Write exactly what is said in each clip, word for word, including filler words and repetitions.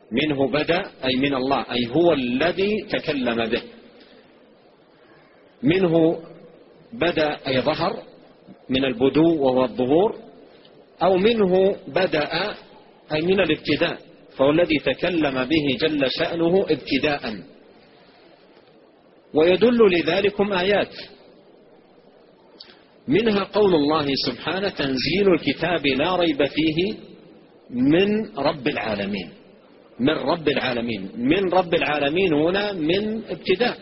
منه بدأ أي من الله، أي هو الذي تكلم به. منه بدأ أي ظهر من البدو وهو الظهور، أو منه بدأ أي من الابتداء، فهو الذي تكلم به جل شأنه ابتداء. ويدل لذلكم آيات، منها قول الله سبحانه: تنزيل الكتاب لا ريب فيه من رب العالمين. من رب العالمين، من رب العالمين هنا من ابتداء،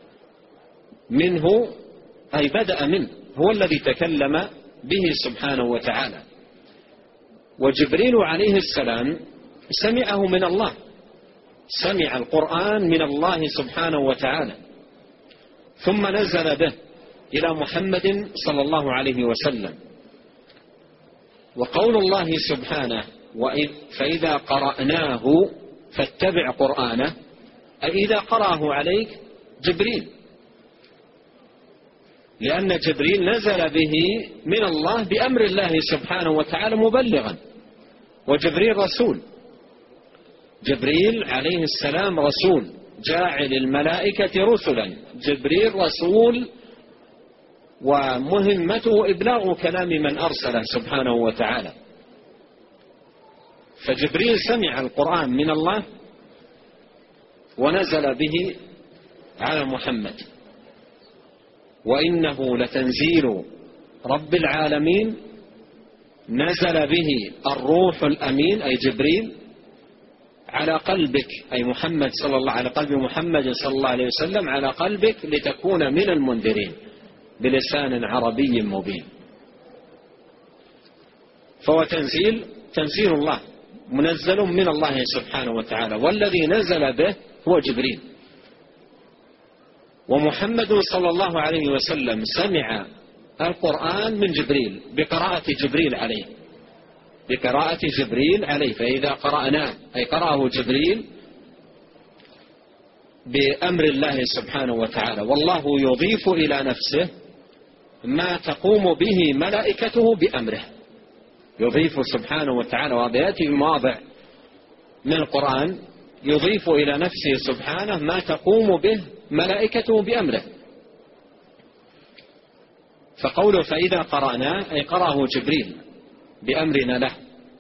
منه أي بدأ منه، هو الذي تكلم به سبحانه وتعالى. وجبريل عليه السلام سمعه من الله، سمع القرآن من الله سبحانه وتعالى، ثم نزل به إلى محمد صلى الله عليه وسلم. وقول الله سبحانه: فإذا قرأناه فاتبع قرآنه، أي إذا قرأه عليك جبريل، لأن جبريل نزل به من الله بأمر الله سبحانه وتعالى مبلغا، وجبريل رسول، جبريل عليه السلام رسول جاعل الملائكة رسلا، جبريل رسول ومهمته إبلاغ كلام من أرسله سبحانه وتعالى. فجبريل سمع القرآن من الله ونزل به على محمد. وإنه لتنزيل رب العالمين، نزل به الروح الأمين أي جبريل على قلبك، أي محمد صلى الله على قلب محمد صلى الله عليه وسلم، على قلبك لتكون من المنذرين بلسان عربي مبين. فهو تنزيل تنزيل الله، منزل من الله سبحانه وتعالى، والذي نزل به هو جبريل. ومحمد صلى الله عليه وسلم سمع القرآن من جبريل بقراءة جبريل عليه، بقراءة جبريل عليه. فإذا قرأناه أي قرأه جبريل بأمر الله سبحانه وتعالى. والله يضيف إلى نفسه ما تقوم به ملائكته بأمره، يضيف سبحانه وتعالى، وهذا يأتي بمواضع من القرآن، يضيف إلى نفسه سبحانه ما تقوم به ملائكته بأمره. فقوله فإذا قرأناه أي قرأه جبريل بأمرنا له.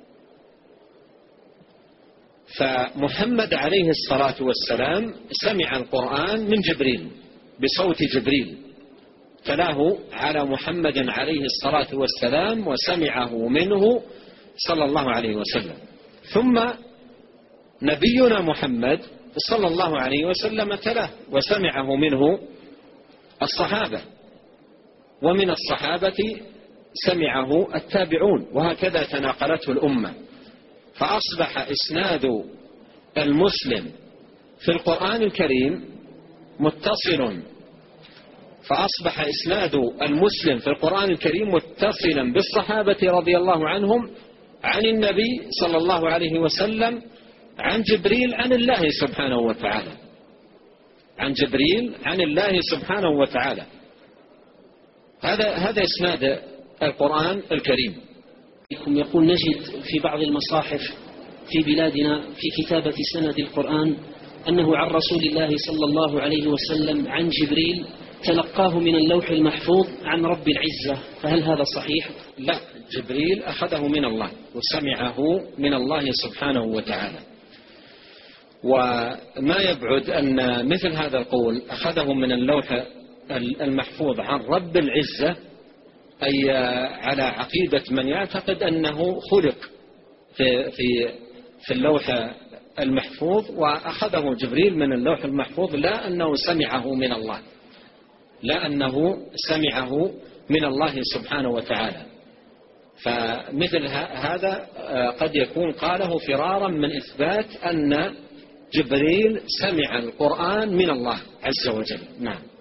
فمحمد عليه الصلاة والسلام سمع القرآن من جبريل بصوت جبريل، تلاه على محمد عليه الصلاة والسلام وسمعه منه صلى الله عليه وسلم. ثم نبينا محمد صلى الله عليه وسلم تلاه وسمعه منه الصحابة، ومن الصحابة سمعه التابعون، وهكذا تناقلته الأمة. فأصبح إسناد المسلم في القرآن الكريم متصل، فأصبح إسناد المسلم في القرآن الكريم متصلا بالصحابة رضي الله عنهم عن النبي صلى الله عليه وسلم عن جبريل عن الله سبحانه وتعالى، عن جبريل عن الله سبحانه وتعالى. هذا هذا إسناد القرآن الكريم. يقول: نجد في بعض المصاحف في بلادنا في كتابة سند القرآن أنه عن رسول الله صلى الله عليه وسلم عن جبريل تلقاه من اللوح المحفوظ عن رب العزة، فهل هذا صحيح؟ لا، جبريل أخذه من الله وسمعه من الله سبحانه وتعالى. وما يبعد أن مثل هذا القول أخذه من اللوح المحفوظ عن رب العزة، أي على عقيدة من يعتقد أنه خلق في, في, في اللوح المحفوظ وأخذه جبريل من اللوح المحفوظ، لا أنه سمعه من الله، لا أنه سمعه من الله سبحانه وتعالى. فمثل هذا قد يكون قاله فرارا من إثبات أن جبريل سمع القرآن من الله عز وجل. نعم.